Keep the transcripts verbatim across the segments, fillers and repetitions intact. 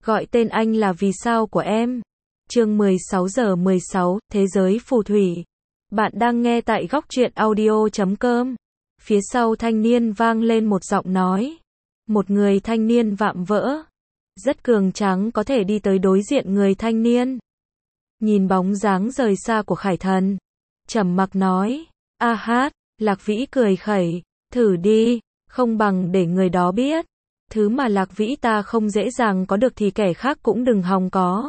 Gọi tên anh là vì sao của em. Chương mười sáu giờ mười sáu, Thế giới phù thủy. Bạn đang nghe tại góc truyện audio chấm com. Phía sau thanh niên vang lên một giọng nói. Một người thanh niên vạm vỡ. Rất cường tráng có thể đi tới đối diện người thanh niên. Nhìn bóng dáng rời xa của Khải Thần. Trầm mặc nói. A hát, Lạc Vĩ cười khẩy. Thử đi, không bằng để người đó biết. Thứ mà Lạc Vĩ ta không dễ dàng có được thì kẻ khác cũng đừng hòng có.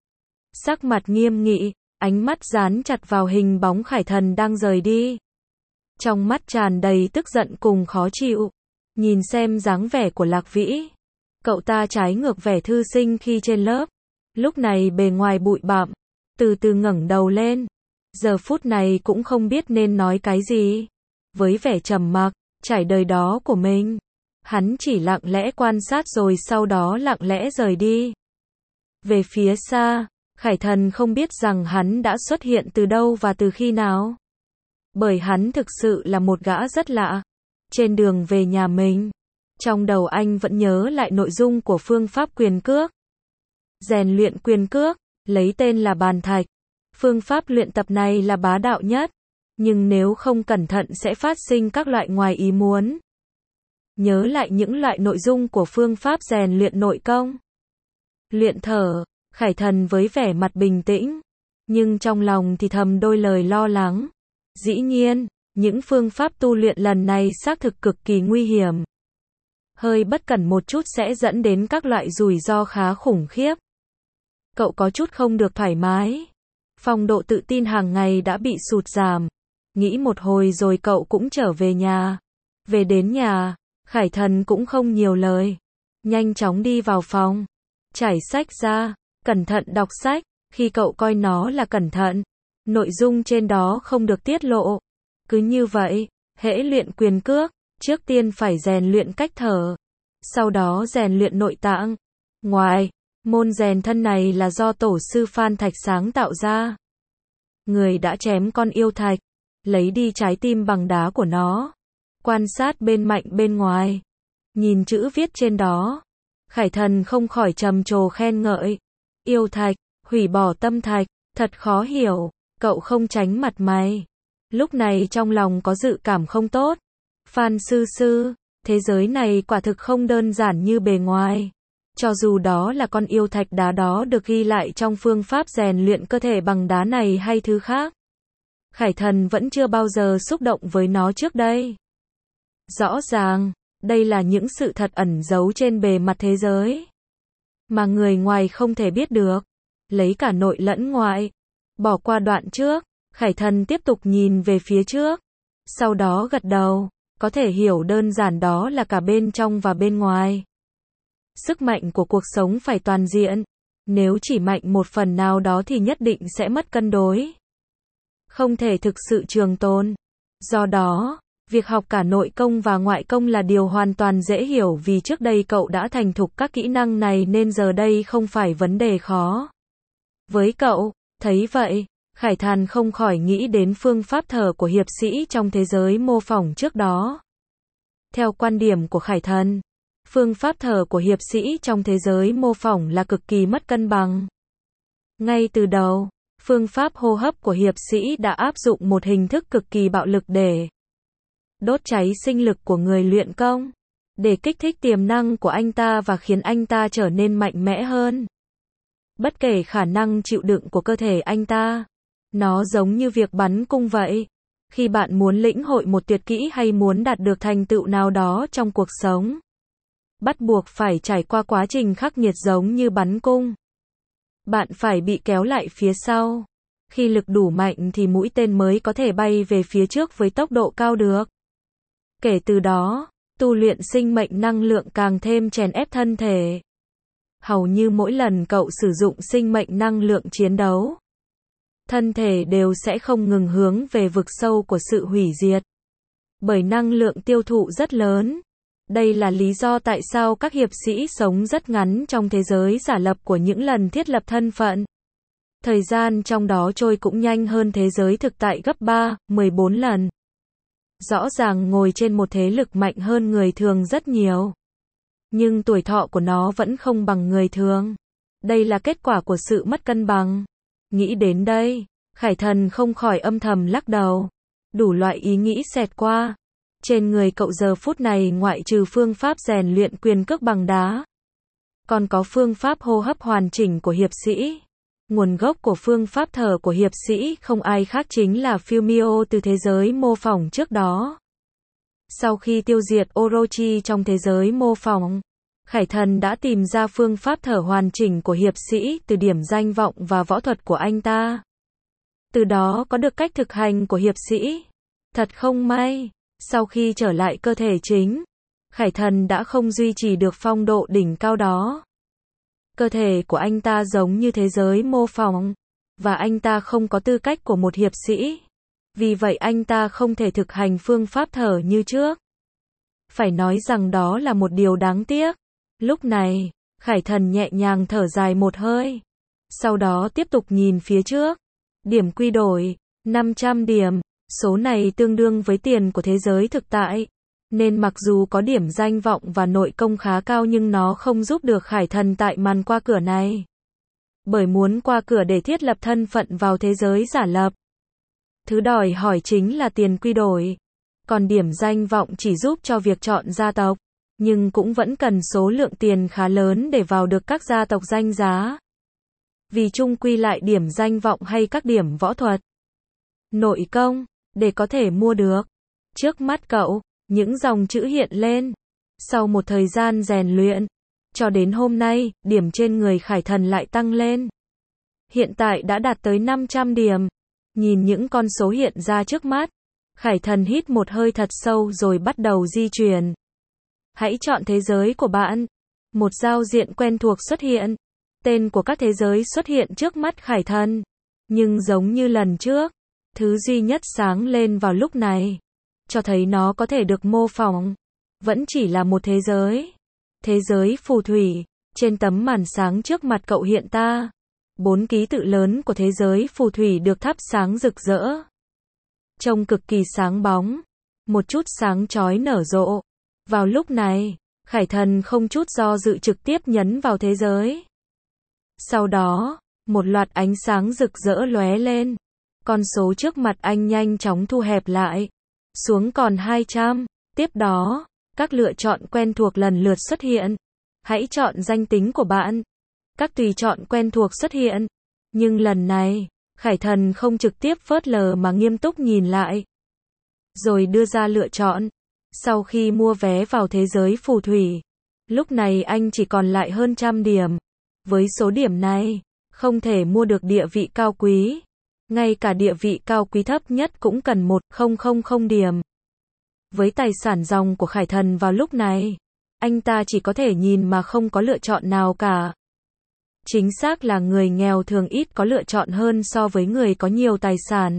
Sắc mặt nghiêm nghị, ánh mắt dán chặt vào hình bóng Khải Thần đang rời đi. Trong mắt tràn đầy tức giận cùng khó chịu. Nhìn xem dáng vẻ của Lạc Vĩ. Cậu ta trái ngược vẻ thư sinh khi trên lớp. Lúc này bề ngoài bụi bặm, từ từ ngẩng đầu lên. Giờ phút này cũng không biết nên nói cái gì. Với vẻ trầm mặc, trải đời đó của mình. Hắn chỉ lặng lẽ quan sát rồi sau đó lặng lẽ rời đi. Về phía xa, Khải Thần không biết rằng hắn đã xuất hiện từ đâu và từ khi nào. Bởi hắn thực sự là một gã rất lạ. Trên đường về nhà mình, trong đầu anh vẫn nhớ lại nội dung của phương pháp quyền cước. Rèn luyện quyền cước, lấy tên là bàn thạch. Phương pháp luyện tập này là bá đạo nhất. Nhưng nếu không cẩn thận sẽ phát sinh các loại ngoài ý muốn. Nhớ lại những loại nội dung của phương pháp rèn luyện nội công. Luyện thở, Khải Thần với vẻ mặt bình tĩnh. Nhưng trong lòng thì thầm đôi lời lo lắng. Dĩ nhiên, những phương pháp tu luyện lần này xác thực cực kỳ nguy hiểm. Hơi bất cẩn một chút sẽ dẫn đến các loại rủi ro khá khủng khiếp. Cậu có chút không được thoải mái. Phong độ tự tin hàng ngày đã bị sụt giảm. Nghĩ một hồi rồi cậu cũng trở về nhà. Về đến nhà, Khải Thần cũng không nhiều lời. Nhanh chóng đi vào phòng. Trải sách ra, cẩn thận đọc sách. Khi cậu coi nó là cẩn thận, nội dung trên đó không được tiết lộ. Cứ như vậy, hễ luyện quyền cước, trước tiên phải rèn luyện cách thở. Sau đó rèn luyện nội tạng. Ngoài, môn rèn thân này là do tổ sư Phan Thạch sáng tạo ra. Người đã chém con yêu thạch, lấy đi trái tim bằng đá của nó. Quan sát bên mạnh bên ngoài. Nhìn chữ viết trên đó. Khải Thần không khỏi trầm trồ khen ngợi. Yêu thạch, hủy bỏ tâm thạch, thật khó hiểu. Cậu không tránh mặt mày. Lúc này trong lòng có dự cảm không tốt. Phan sư sư, thế giới này quả thực không đơn giản như bề ngoài. Cho dù đó là con yêu thạch đá đó được ghi lại trong phương pháp rèn luyện cơ thể bằng đá này hay thứ khác. Khải Thần vẫn chưa bao giờ xúc động với nó trước đây. Rõ ràng, đây là những sự thật ẩn giấu trên bề mặt thế giới. Mà người ngoài không thể biết được. Lấy cả nội lẫn ngoại. Bỏ qua đoạn trước, Khải Thần tiếp tục nhìn về phía trước. Sau đó gật đầu, có thể hiểu đơn giản đó là cả bên trong và bên ngoài. Sức mạnh của cuộc sống phải toàn diện. Nếu chỉ mạnh một phần nào đó thì nhất định sẽ mất cân đối. Không thể thực sự trường tồn. Do đó, việc học cả nội công và ngoại công là điều hoàn toàn dễ hiểu vì trước đây cậu đã thành thục các kỹ năng này nên giờ đây không phải vấn đề khó. Với cậu, thấy vậy, Khải Thần không khỏi nghĩ đến phương pháp thở của hiệp sĩ trong thế giới mô phỏng trước đó. Theo quan điểm của Khải Thần, phương pháp thở của hiệp sĩ trong thế giới mô phỏng là cực kỳ mất cân bằng. Ngay từ đầu, phương pháp hô hấp của hiệp sĩ đã áp dụng một hình thức cực kỳ bạo lực để đốt cháy sinh lực của người luyện công, để kích thích tiềm năng của anh ta và khiến anh ta trở nên mạnh mẽ hơn. Bất kể khả năng chịu đựng của cơ thể anh ta, nó giống như việc bắn cung vậy. Khi bạn muốn lĩnh hội một tuyệt kỹ hay muốn đạt được thành tựu nào đó trong cuộc sống, bắt buộc phải trải qua quá trình khắc nghiệt giống như bắn cung. Bạn phải bị kéo lại phía sau. Khi lực đủ mạnh thì mũi tên mới có thể bay về phía trước với tốc độ cao được. Kể từ đó, tu luyện sinh mệnh năng lượng càng thêm chèn ép thân thể. Hầu như mỗi lần cậu sử dụng sinh mệnh năng lượng chiến đấu, thân thể đều sẽ không ngừng hướng về vực sâu của sự hủy diệt. Bởi năng lượng tiêu thụ rất lớn. Đây là lý do tại sao các hiệp sĩ sống rất ngắn trong thế giới giả lập của những lần thiết lập thân phận. Thời gian trong đó trôi cũng nhanh hơn thế giới thực tại gấp ba, mười bốn lần. Rõ ràng ngồi trên một thế lực mạnh hơn người thường rất nhiều. Nhưng tuổi thọ của nó vẫn không bằng người thường. Đây là kết quả của sự mất cân bằng. Nghĩ đến đây, Khải Thần không khỏi âm thầm lắc đầu. Đủ loại ý nghĩ xẹt qua. Trên người cậu giờ phút này ngoại trừ phương pháp rèn luyện quyền cước bằng đá, còn có phương pháp hô hấp hoàn chỉnh của hiệp sĩ. Nguồn gốc của phương pháp thở của hiệp sĩ không ai khác chính là Fumio từ thế giới mô phỏng trước đó. Sau khi tiêu diệt Orochi trong thế giới mô phỏng, Khải Thần đã tìm ra phương pháp thở hoàn chỉnh của hiệp sĩ từ điểm danh vọng và võ thuật của anh ta. Từ đó có được cách thực hành của hiệp sĩ. Thật không may, sau khi trở lại cơ thể chính, Khải Thần đã không duy trì được phong độ đỉnh cao đó. Cơ thể của anh ta giống như thế giới mô phỏng, và anh ta không có tư cách của một hiệp sĩ. Vì vậy anh ta không thể thực hành phương pháp thở như trước. Phải nói rằng đó là một điều đáng tiếc. Lúc này, Khải Thần nhẹ nhàng thở dài một hơi. Sau đó tiếp tục nhìn phía trước. Điểm quy đổi, năm trăm điểm. Số này tương đương với tiền của thế giới thực tại. Nên mặc dù có điểm danh vọng và nội công khá cao nhưng nó không giúp được Khải Thần tại màn qua cửa này. Bởi muốn qua cửa để thiết lập thân phận vào thế giới giả lập, thứ đòi hỏi chính là tiền quy đổi. Còn điểm danh vọng chỉ giúp cho việc chọn gia tộc, nhưng cũng vẫn cần số lượng tiền khá lớn để vào được các gia tộc danh giá. Vì chung quy lại điểm danh vọng hay các điểm võ thuật, nội công, để có thể mua được. Trước mắt cậu, những dòng chữ hiện lên. Sau một thời gian rèn luyện, cho đến hôm nay, điểm trên người Khải Thần lại tăng lên. Hiện tại đã đạt tới năm trăm điểm. Nhìn những con số hiện ra trước mắt, Khải Thần hít một hơi thật sâu rồi bắt đầu di chuyển. Hãy chọn thế giới của bạn. Một giao diện quen thuộc xuất hiện. Tên của các thế giới xuất hiện trước mắt Khải Thần. Nhưng giống như lần trước, thứ duy nhất sáng lên vào lúc này, cho thấy nó có thể được mô phỏng, vẫn chỉ là một thế giới. Thế giới phù thủy. Trên tấm màn sáng trước mặt cậu hiện ta, bốn ký tự lớn của thế giới phù thủy được thắp sáng rực rỡ. Trông cực kỳ sáng bóng. Một chút sáng chói nở rộ. Vào lúc này, Khải Thần không chút do dự trực tiếp nhấn vào thế giới. Sau đó, một loạt ánh sáng rực rỡ lóe lên. Con số trước mặt anh nhanh chóng thu hẹp lại. Xuống còn hai trăm. Tiếp đó, các lựa chọn quen thuộc lần lượt xuất hiện. Hãy chọn danh tính của bạn. Các tùy chọn quen thuộc xuất hiện. Nhưng lần này, Khải Thần không trực tiếp phớt lờ mà nghiêm túc nhìn lại. Rồi đưa ra lựa chọn. Sau khi mua vé vào thế giới phù thủy, lúc này anh chỉ còn lại hơn trăm điểm. Với số điểm này, không thể mua được địa vị cao quý. Ngay cả địa vị cao quý thấp nhất cũng cần một nghìn điểm. Với tài sản ròng của Khải Thần vào lúc này, anh ta chỉ có thể nhìn mà không có lựa chọn nào cả. Chính xác là người nghèo thường ít có lựa chọn hơn so với người có nhiều tài sản.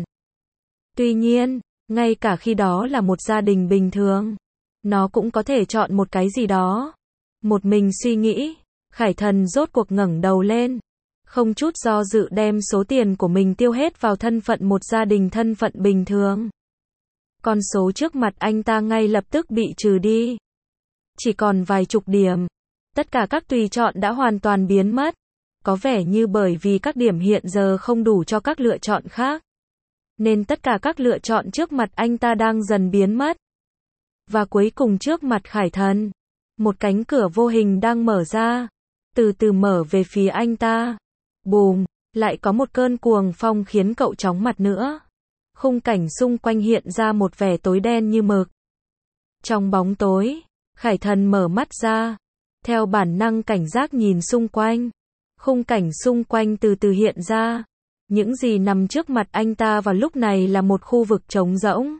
Tuy nhiên, ngay cả khi đó là một gia đình bình thường, nó cũng có thể chọn một cái gì đó. Một mình suy nghĩ, Khải Thần rốt cuộc ngẩng đầu lên. Không chút do dự đem số tiền của mình tiêu hết vào thân phận một gia đình thân phận bình thường. Con số trước mặt anh ta ngay lập tức bị trừ đi. Chỉ còn vài chục điểm. Tất cả các tùy chọn đã hoàn toàn biến mất. Có vẻ như bởi vì các điểm hiện giờ không đủ cho các lựa chọn khác, nên tất cả các lựa chọn trước mặt anh ta đang dần biến mất. Và cuối cùng trước mặt Khải Thần, một cánh cửa vô hình đang mở ra, từ từ mở về phía anh ta. Bùm, lại có một cơn cuồng phong khiến cậu chóng mặt nữa. Khung cảnh xung quanh hiện ra một vẻ tối đen như mực. Trong bóng tối, Khải Thần mở mắt ra, theo bản năng cảnh giác nhìn xung quanh. Khung cảnh xung quanh từ từ hiện ra. Những gì nằm trước mặt anh ta vào lúc này là một khu vực trống rỗng.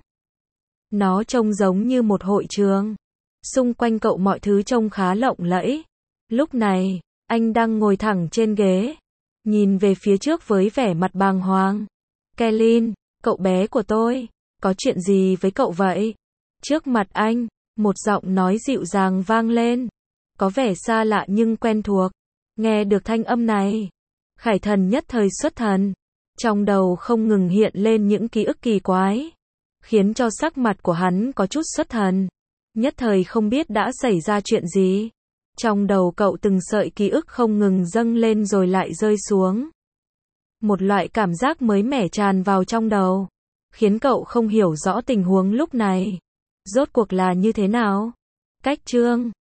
Nó trông giống như một hội trường. Xung quanh cậu mọi thứ trông khá lộng lẫy. Lúc này, anh đang ngồi thẳng trên ghế, nhìn về phía trước với vẻ mặt bàng hoàng. Kellyn, cậu bé của tôi, có chuyện gì với cậu vậy? Trước mặt anh, một giọng nói dịu dàng vang lên. Có vẻ xa lạ nhưng quen thuộc. Nghe được thanh âm này, Khải Thần nhất thời xuất thần. Trong đầu không ngừng hiện lên những ký ức kỳ quái, khiến cho sắc mặt của hắn có chút xuất thần. Nhất thời không biết đã xảy ra chuyện gì. Trong đầu cậu từng sợi ký ức không ngừng dâng lên rồi lại rơi xuống. Một loại cảm giác mới mẻ tràn vào trong đầu, khiến cậu không hiểu rõ tình huống lúc này rốt cuộc là như thế nào. Cách chương